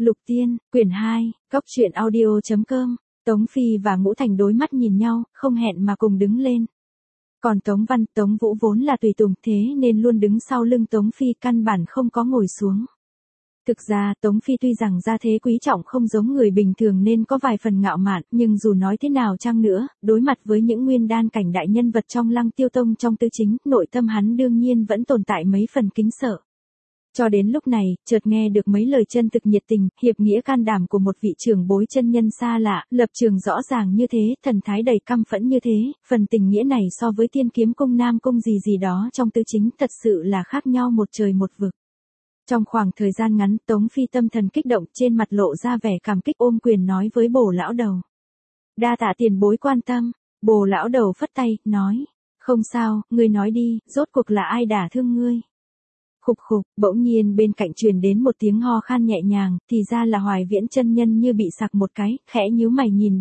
Lục Tiên, quyển 2, Cốc truyện audio.com. Tống Phi và Ngũ Thành đối mắt nhìn nhau, không hẹn mà cùng đứng lên. Còn Tống Văn, Tống Vũ vốn là tùy tùng, thế nên luôn đứng sau lưng Tống Phi, căn bản không có ngồi xuống. Thực ra, Tống Phi tuy rằng gia thế quý trọng không giống người bình thường nên có vài phần ngạo mạn, nhưng dù nói thế nào chăng nữa, đối mặt với những nguyên đan cảnh đại nhân vật trong Lăng Tiêu Tông trong tứ chính, nội tâm hắn đương nhiên vẫn tồn tại mấy phần kính sợ. Cho đến lúc này, chợt nghe được mấy lời chân thực nhiệt tình, hiệp nghĩa can đảm của một vị trưởng bối chân nhân xa lạ, lập trường rõ ràng như thế, thần thái đầy căm phẫn như thế, phần tình nghĩa này so với Tiên Kiếm Cung Nam Cung gì đó trong tứ chính thật sự là khác nhau một trời một vực. Trong khoảng thời gian ngắn, Tống Phi tâm thần kích động, trên mặt lộ ra vẻ cảm kích, ôm quyền nói với Bồ lão đầu. Đa tạ tiền bối quan tâm. Bồ lão đầu phất tay, nói, không sao, ngươi nói đi, rốt cuộc là ai đả thương ngươi. Khục khục, bỗng nhiên bên cạnh truyền đến một tiếng ho khan nhẹ nhàng, thì ra là Hoài Viễn chân nhân như bị sặc một cái, khẽ nhíu mày nhìn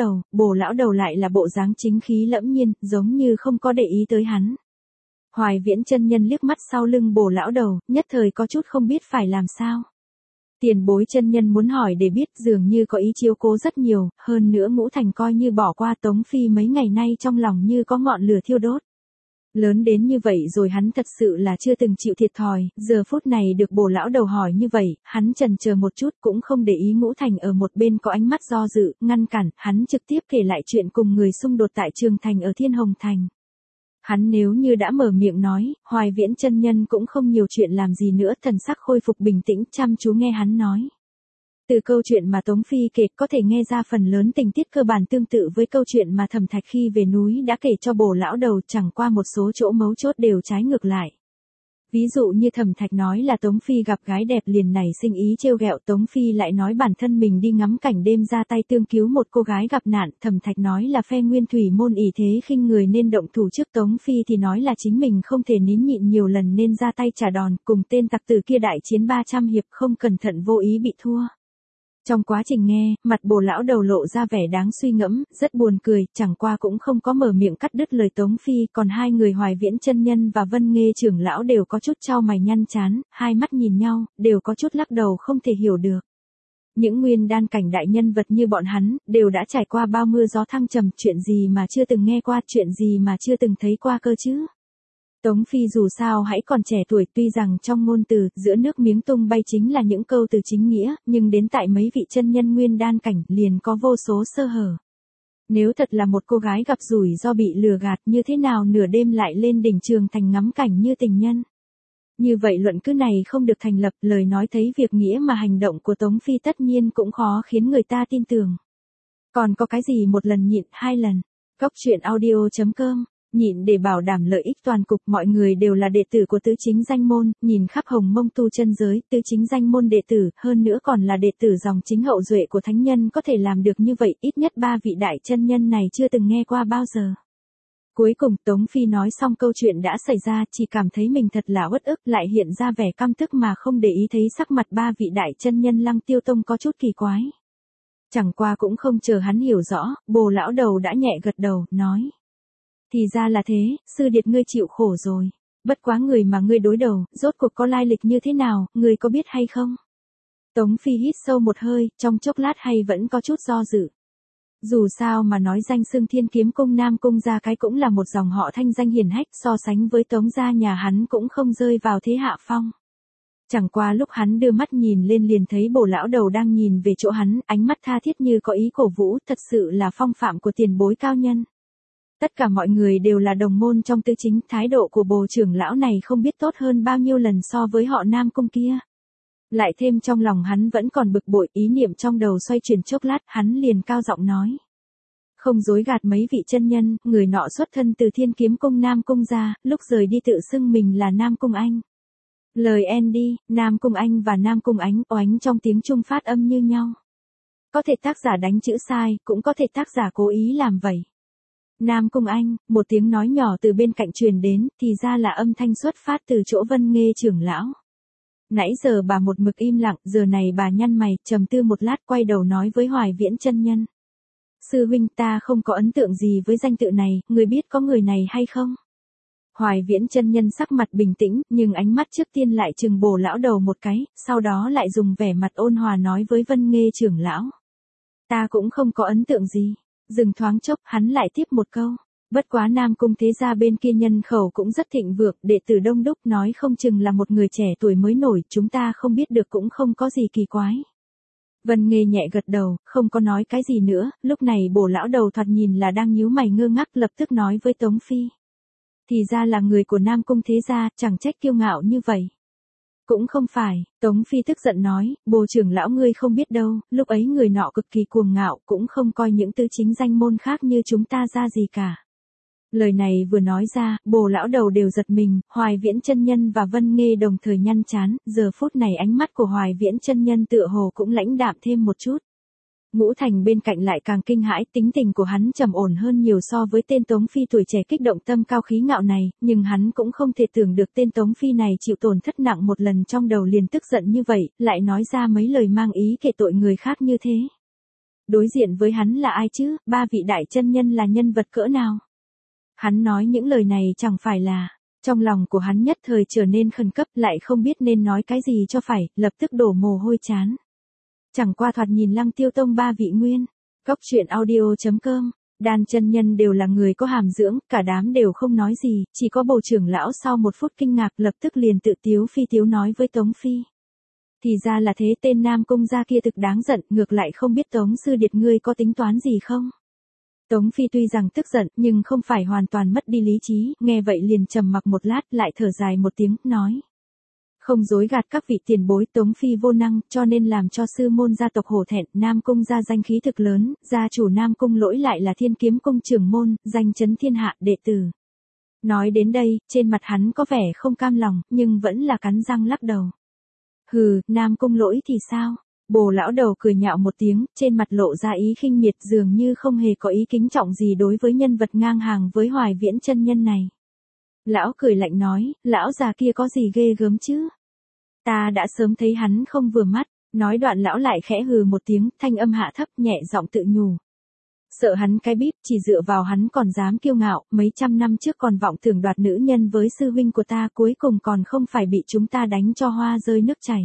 Bồ lão đầu lại là bộ dáng chính khí lẫm nhiên, giống như không có để ý tới hắn. Hoài Viễn chân nhân liếc mắt sau lưng Bồ lão đầu, nhất thời có chút không biết phải làm sao. Tiền bối chân nhân muốn hỏi để biết, dường như có ý chiếu cố rất nhiều, hơn nữa Ngũ Thành coi như bỏ qua Tống Phi mấy ngày nay trong lòng như có ngọn lửa thiêu đốt. Lớn đến như vậy rồi hắn thật sự là chưa từng chịu thiệt thòi, giờ phút này được Bồ lão đầu hỏi như vậy, hắn chần chờ một chút cũng không để ý. Ngũ Thành ở một bên có ánh mắt do dự, ngăn cản, hắn trực tiếp kể lại chuyện cùng người xung đột tại Trường Thành ở Thiên Hồng Thành. Hắn nếu như đã mở miệng nói, Hoài Viễn chân nhân cũng không nhiều chuyện làm gì nữa, thần sắc khôi phục bình tĩnh, chăm chú nghe hắn nói. Từ câu chuyện mà Tống Phi kể có thể nghe ra phần lớn tình tiết cơ bản tương tự với câu chuyện mà Thẩm Thạch khi về núi đã kể cho Bồ lão đầu, chẳng qua một số chỗ mấu chốt đều trái ngược lại. Ví dụ như Thẩm Thạch nói là Tống Phi gặp gái đẹp liền nảy sinh ý trêu ghẹo, Tống Phi lại nói bản thân mình đi ngắm cảnh đêm ra tay tương cứu một cô gái gặp nạn, Thẩm Thạch nói là phe Nguyên Thủy môn ỷ thế khinh người nên động thủ trước, Tống Phi thì nói là chính mình không thể nín nhịn nhiều lần nên ra tay trả đòn, cùng tên tặc tử kia đại chiến 300 hiệp không cẩn thận vô ý bị thua. Trong quá trình nghe, mặt Bồ lão đầu lộ ra vẻ đáng suy ngẫm, rất buồn cười, chẳng qua cũng không có mở miệng cắt đứt lời Tống Phi, còn hai người Hoài Viễn chân nhân và Vân Nghê trưởng lão đều có chút chau mày nhăn chán, hai mắt nhìn nhau, đều có chút lắc đầu không thể hiểu được. Những nguyên đan cảnh đại nhân vật như bọn hắn, đều đã trải qua bao mưa gió thăng trầm, chuyện gì mà chưa từng nghe qua, chuyện gì mà chưa từng thấy qua cơ chứ. Tống Phi dù sao hãy còn trẻ tuổi, tuy rằng trong ngôn từ, giữa nước miếng tung bay chính là những câu từ chính nghĩa, nhưng đến tại mấy vị chân nhân nguyên đan cảnh, liền có vô số sơ hở. Nếu thật là một cô gái gặp rủi do bị lừa gạt, như thế nào nửa đêm lại lên đỉnh Trường Thành ngắm cảnh như tình nhân. Như vậy luận cứ này không được thành lập, lời nói thấy việc nghĩa mà hành động của Tống Phi tất nhiên cũng khó khiến người ta tin tưởng. Còn có cái gì một lần nhịn, hai lần. Cốc truyện audio.com. Nhịn để bảo đảm lợi ích toàn cục, mọi người đều là đệ tử của tứ chính danh môn, nhìn khắp hồng mông tu chân giới, tứ chính danh môn đệ tử, hơn nữa còn là đệ tử dòng chính hậu duệ của thánh nhân, có thể làm được như vậy, ít nhất ba vị đại chân nhân này chưa từng nghe qua bao giờ. Cuối cùng Tống Phi nói xong câu chuyện đã xảy ra, chỉ cảm thấy mình thật là uất ức, lại hiện ra vẻ căm tức mà không để ý thấy sắc mặt ba vị đại chân nhân Lăng Tiêu Tông có chút kỳ quái. Chẳng qua cũng không chờ hắn hiểu rõ, Bồ lão đầu đã nhẹ gật đầu, nói. Thì ra là thế, sư điệt ngươi chịu khổ rồi. Bất quá người mà ngươi đối đầu, rốt cuộc có lai lịch như thế nào, ngươi có biết hay không? Tống Phi hít sâu một hơi, trong chốc lát hay vẫn có chút do dự. Dù sao mà nói danh xưng Thiên Kiếm Cung Nam Cung gia cái cũng là một dòng họ thanh danh hiển hách, so sánh với Tống gia nhà hắn cũng không rơi vào thế hạ phong. Chẳng qua lúc hắn đưa mắt nhìn lên liền thấy Bồ lão đầu đang nhìn về chỗ hắn, ánh mắt tha thiết như có ý cổ vũ, thật sự là phong phạm của tiền bối cao nhân. Tất cả mọi người đều là đồng môn trong tứ chính, thái độ của Bồ trưởng lão này không biết tốt hơn bao nhiêu lần so với họ Nam Cung kia. Lại thêm trong lòng hắn vẫn còn bực bội, ý niệm trong đầu xoay chuyển chốc lát, hắn liền cao giọng nói. Không dối gạt mấy vị chân nhân, người nọ xuất thân từ Thiên Kiếm Cung Nam Cung gia, lúc rời đi tự xưng mình là Nam Cung Anh. Lời Andy, Nam Cung Anh và Nam Cung Ánh, oánh trong tiếng Trung phát âm như nhau. Có thể tác giả đánh chữ sai, cũng có thể tác giả cố ý làm vậy. Nam Cung Anh, một tiếng nói nhỏ từ bên cạnh truyền đến, thì ra là âm thanh xuất phát từ chỗ Vân Nghê trưởng lão. Nãy giờ bà một mực im lặng, giờ này bà nhăn mày, trầm tư một lát quay đầu nói với Hoài Viễn chân nhân. Sư huynh, ta không có ấn tượng gì với danh tự này, người biết có người này hay không? Hoài Viễn chân nhân sắc mặt bình tĩnh, nhưng ánh mắt trước tiên lại chừng Bồ lão đầu một cái, sau đó lại dùng vẻ mặt ôn hòa nói với Vân Nghê trưởng lão. Ta cũng không có ấn tượng gì. Dừng thoáng chốc, hắn lại tiếp một câu. Bất quá Nam Cung thế gia bên kia nhân khẩu cũng rất thịnh vượng, đệ tử đông đúc, nói không chừng là một người trẻ tuổi mới nổi, chúng ta không biết được cũng không có gì kỳ quái. Vân Nghê nhẹ gật đầu, không có nói cái gì nữa, lúc này Bồ lão đầu thoạt nhìn là đang nhíu mày ngơ ngác, lập tức nói với Tống Phi. Thì ra là người của Nam Cung thế gia, chẳng trách kiêu ngạo như vậy. Cũng không phải, Tống Phi tức giận nói, Bồ trưởng lão ngươi không biết đâu, lúc ấy người nọ cực kỳ cuồng ngạo, cũng không coi những tứ chính danh môn khác như chúng ta ra gì cả. Lời này vừa nói ra, Bồ lão đầu đều giật mình, Hoài Viễn chân nhân và Vân Nghê đồng thời nhăn chán, giờ phút này ánh mắt của Hoài Viễn chân nhân tựa hồ cũng lãnh đạm thêm một chút. Ngũ Thành bên cạnh lại càng kinh hãi, tính tình của hắn trầm ổn hơn nhiều so với tên Tống Phi tuổi trẻ kích động tâm cao khí ngạo này, nhưng hắn cũng không thể tưởng được tên Tống Phi này chịu tổn thất nặng một lần trong đầu liền tức giận như vậy, lại nói ra mấy lời mang ý kể tội người khác như thế. Đối diện với hắn là ai chứ, ba vị đại chân nhân là nhân vật cỡ nào? Hắn nói những lời này chẳng phải là, trong lòng của hắn nhất thời trở nên khẩn cấp lại không biết nên nói cái gì cho phải, lập tức đổ mồ hôi chán. Chẳng qua thoạt nhìn Lăng Tiêu Tông ba vị nguyên. Cốc truyện audio.com, Đan chân nhân đều là người có hàm dưỡng, cả đám đều không nói gì, chỉ có Bồ trưởng lão sau một phút kinh ngạc lập tức liền tự tiếu phi tiếu nói với Tống Phi. Thì ra là thế, tên Nam Cung gia kia thực đáng giận, ngược lại không biết Tống sư điệt ngươi có tính toán gì không? Tống Phi tuy rằng tức giận, nhưng không phải hoàn toàn mất đi lý trí, nghe vậy liền trầm mặc một lát lại thở dài một tiếng, nói. Không dối gạt các vị tiền bối, Tống Phi vô năng, cho nên làm cho sư môn gia tộc hổ thẹn, Nam Cung gia danh khí thực lớn, gia chủ Nam Cung Lỗi lại là Thiên Kiếm cung trưởng môn, danh chấn thiên hạ, đệ tử. Nói đến đây, trên mặt hắn có vẻ không cam lòng, nhưng vẫn là cắn răng lắc đầu. Hừ, Nam Cung Lỗi thì sao? Bồ lão đầu cười nhạo một tiếng, trên mặt lộ ra ý khinh miệt, dường như không hề có ý kính trọng gì đối với nhân vật ngang hàng với Hoài Viễn chân nhân này. Lão cười lạnh nói, lão già kia có gì ghê gớm chứ? Ta đã sớm thấy hắn không vừa mắt, nói đoạn lão lại khẽ hừ một tiếng, thanh âm hạ thấp nhẹ giọng tự nhủ. Sợ hắn cái bíp, chỉ dựa vào hắn còn dám kiêu ngạo, mấy trăm năm trước còn vọng tưởng đoạt nữ nhân với sư huynh của ta, cuối cùng còn không phải bị chúng ta đánh cho hoa rơi nước chảy.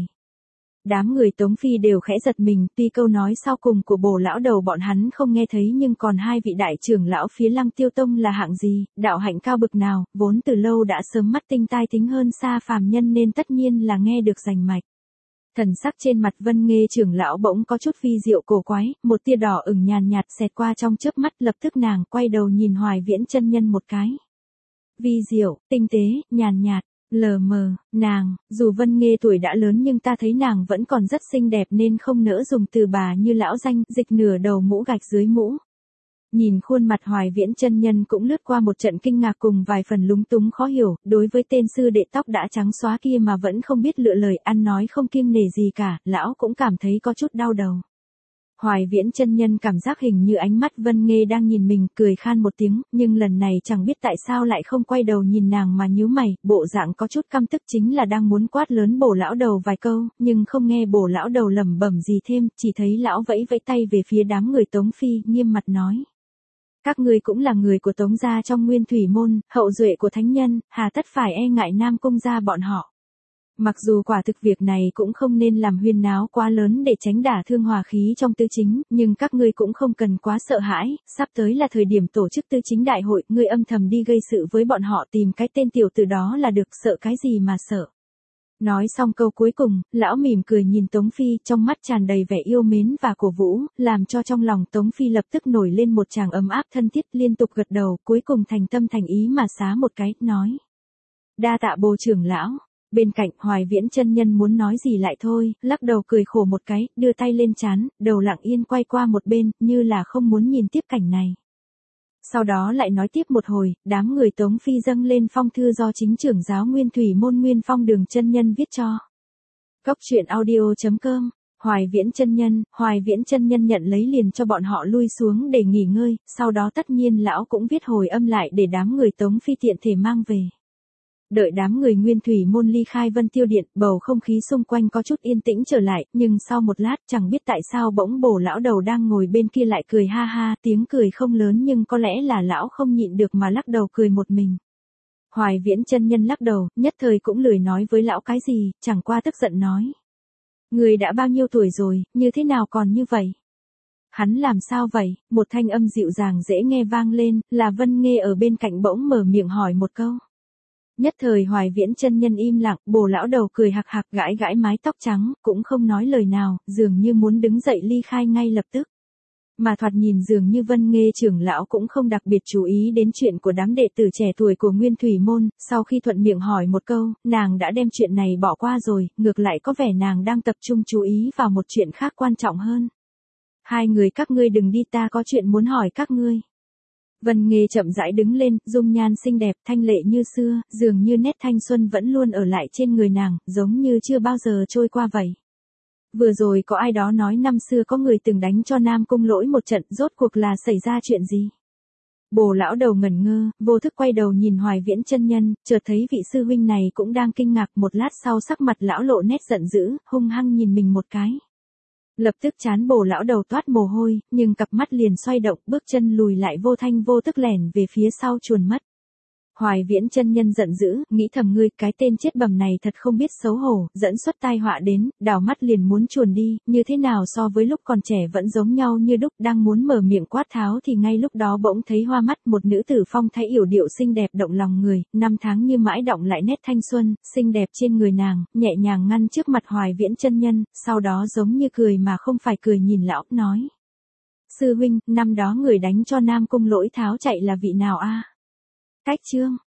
Đám người Tống Phi đều khẽ giật mình, tuy câu nói sau cùng của Bồ lão đầu bọn hắn không nghe thấy, nhưng còn hai vị đại trưởng lão phía Lăng Tiêu Tông là hạng gì, đạo hạnh cao bực nào, vốn từ lâu đã sớm mắt tinh tai tính hơn xa phàm nhân nên tất nhiên là nghe được rành mạch. Thần sắc trên mặt Vân Nghê trưởng lão bỗng có chút vi diệu cổ quái, một tia đỏ ửng nhàn nhạt xẹt qua trong chớp mắt, lập tức nàng quay đầu nhìn Hoài Viễn chân nhân một cái. Vi diệu, tinh tế, nhàn nhạt. Lờ mờ, nàng, dù Vân Nghê tuổi đã lớn nhưng ta thấy nàng vẫn còn rất xinh đẹp nên không nỡ dùng từ bà như lão danh, dịch nửa đầu mũ gạch dưới mũ. Nhìn khuôn mặt Hoài Viễn chân nhân cũng lướt qua một trận kinh ngạc cùng vài phần lúng túng khó hiểu, đối với tên sư đệ tóc đã trắng xóa kia mà vẫn không biết lựa lời, ăn nói không kiêng nể gì cả, lão cũng cảm thấy có chút đau đầu. Hoài Viễn chân nhân cảm giác hình như ánh mắt Vân Nghê đang nhìn mình, cười khan một tiếng, nhưng lần này chẳng biết tại sao lại không quay đầu nhìn nàng mà nhíu mày, bộ dạng có chút căm tức, chính là đang muốn quát lớn Bồ lão đầu vài câu, nhưng không nghe Bồ lão đầu lẩm bẩm gì thêm, chỉ thấy lão vẫy vẫy tay về phía đám người Tống Phi, nghiêm mặt nói. Các ngươi cũng là người của Tống gia trong Nguyên Thủy môn, hậu duệ của thánh nhân, hà tất phải e ngại Nam Cung gia bọn họ. Mặc dù quả thực việc này cũng không nên làm huyên náo quá lớn để tránh đả thương hòa khí trong tư chính, nhưng các ngươi cũng không cần quá sợ hãi, sắp tới là thời điểm tổ chức tư chính đại hội, ngươi âm thầm đi gây sự với bọn họ tìm cái tên tiểu tử đó là được, sợ cái gì mà sợ. Nói xong câu cuối cùng, lão mỉm cười nhìn Tống Phi, trong mắt tràn đầy vẻ yêu mến và cổ vũ, làm cho trong lòng Tống Phi lập tức nổi lên một tràng ấm áp thân thiết, liên tục gật đầu, cuối cùng thành tâm thành ý mà xá một cái, nói. Đa tạ Bồ trưởng lão. Bên cạnh Hoài Viễn chân nhân muốn nói gì lại thôi, lắc đầu cười khổ một cái, đưa tay lên trán, đầu lặng yên quay qua một bên, như là không muốn nhìn tiếp cảnh này. Sau đó lại nói tiếp một hồi, đám người Tống Phi dâng lên phong thư do chính trưởng giáo Nguyên Thủy môn Nguyên Phong Đường chân nhân viết cho. Cốc truyện audio.com, Hoài Viễn chân nhân nhận lấy liền cho bọn họ lui xuống để nghỉ ngơi, sau đó tất nhiên lão cũng viết hồi âm lại để đám người Tống Phi tiện thể mang về. Đợi đám người Nguyên Thủy môn ly khai Vân Tiêu Điện, bầu không khí xung quanh có chút yên tĩnh trở lại, nhưng sau một lát chẳng biết tại sao bỗng Bồ lão đầu đang ngồi bên kia lại cười ha ha, tiếng cười không lớn nhưng có lẽ là lão không nhịn được mà lắc đầu cười một mình. Hoài Viễn chân nhân lắc đầu, nhất thời cũng lười nói với lão cái gì, chẳng qua tức giận nói. Người đã bao nhiêu tuổi rồi, như thế nào còn như vậy? Hắn làm sao vậy? Một thanh âm dịu dàng dễ nghe vang lên, là Vân Nghê ở bên cạnh bỗng mở miệng hỏi một câu. Nhất thời Hoài Viễn chân nhân im lặng, Bồ lão đầu cười hạc hạc gãi gãi mái tóc trắng, cũng không nói lời nào, dường như muốn đứng dậy ly khai ngay lập tức. Mà thoạt nhìn dường như Vân Nghê trưởng lão cũng không đặc biệt chú ý đến chuyện của đám đệ tử trẻ tuổi của Nguyên Thủy Môn, sau khi thuận miệng hỏi một câu, nàng đã đem chuyện này bỏ qua rồi, ngược lại có vẻ nàng đang tập trung chú ý vào một chuyện khác quan trọng hơn. Hai người các ngươi đừng đi, ta có chuyện muốn hỏi các ngươi. Vân Nghê chậm rãi đứng lên, dung nhan xinh đẹp, thanh lệ như xưa, dường như nét thanh xuân vẫn luôn ở lại trên người nàng, giống như chưa bao giờ trôi qua vậy. Vừa rồi có ai đó nói năm xưa có người từng đánh cho Nam Cung Lỗi một trận, rốt cuộc là xảy ra chuyện gì? Bồ lão đầu ngẩn ngơ, vô thức quay đầu nhìn Hoài Viễn chân nhân, chợt thấy vị sư huynh này cũng đang kinh ngạc, một lát sau sắc mặt lão lộ nét giận dữ, hung hăng nhìn mình một cái. Lập tức trán Bồ lão đầu toát mồ hôi, nhưng cặp mắt liền xoay động, bước chân lùi lại vô thanh vô tức lẻn về phía sau chuồn mất. Hoài Viễn chân nhân giận dữ, nghĩ thầm ngươi, cái tên chết bầm này thật không biết xấu hổ, dẫn xuất tai họa đến, đảo mắt liền muốn chuồn đi, như thế nào so với lúc còn trẻ vẫn giống nhau như đúc, đang muốn mở miệng quát tháo thì ngay lúc đó bỗng thấy hoa mắt một nữ tử phong thái yểu điệu xinh đẹp động lòng người, năm tháng như mãi động lại nét thanh xuân, xinh đẹp trên người nàng, nhẹ nhàng ngăn trước mặt Hoài Viễn chân nhân, sau đó giống như cười mà không phải cười nhìn lão, nói. Sư huynh, năm đó người đánh cho Nam Cung Lỗi tháo chạy là vị nào a? Cách chương